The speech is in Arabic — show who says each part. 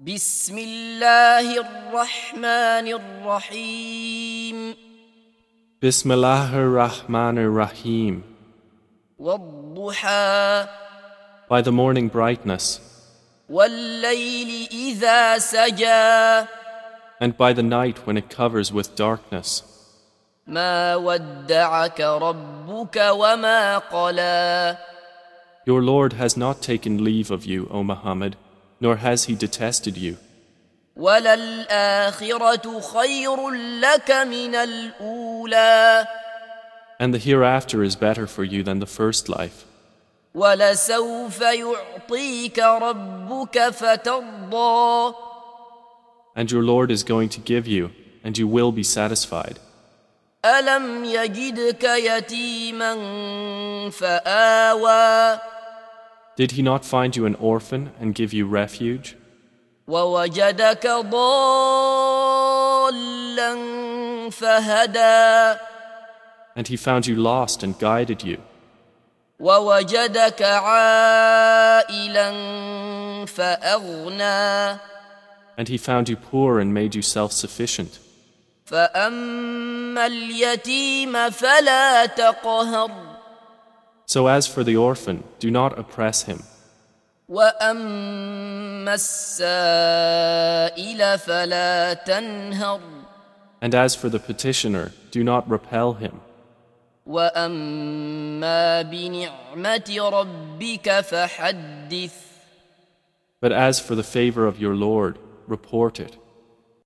Speaker 1: بسم الله الرحمن الرحيم
Speaker 2: Bismillahir Rahmanir Rahim.
Speaker 1: والضحى
Speaker 2: By the morning brightness,
Speaker 1: والليل إذا سجى
Speaker 2: and by the night when it covers with darkness.
Speaker 1: ما ودعك ربك وما قلى
Speaker 2: Your Lord has not taken leave of you, O Muhammad, nor has He detested you.
Speaker 1: وللآخرة خير لك من الأولى
Speaker 2: And the hereafter is better for you than the first life.
Speaker 1: ولسوف يعطيك ربك فترضى
Speaker 2: And your Lord is going to give you, and you will be satisfied.
Speaker 1: ألم يجدك يتيما فآوى
Speaker 2: Did He not find you an orphan and give you refuge?
Speaker 1: ووجدك ضالا فهدى
Speaker 2: And He found you lost and guided you.
Speaker 1: ووجدك عائلا فأغنى
Speaker 2: And He found you poor and made you self-sufficient.
Speaker 1: فأما اليتيم فلا تقهر
Speaker 2: So as for the orphan, do not oppress him.
Speaker 1: وأما السائل فلا تنهر
Speaker 2: And as for the petitioner, do not repel him.
Speaker 1: وأما بنعمة ربك فحدث
Speaker 2: But as for the favor of your Lord, report it.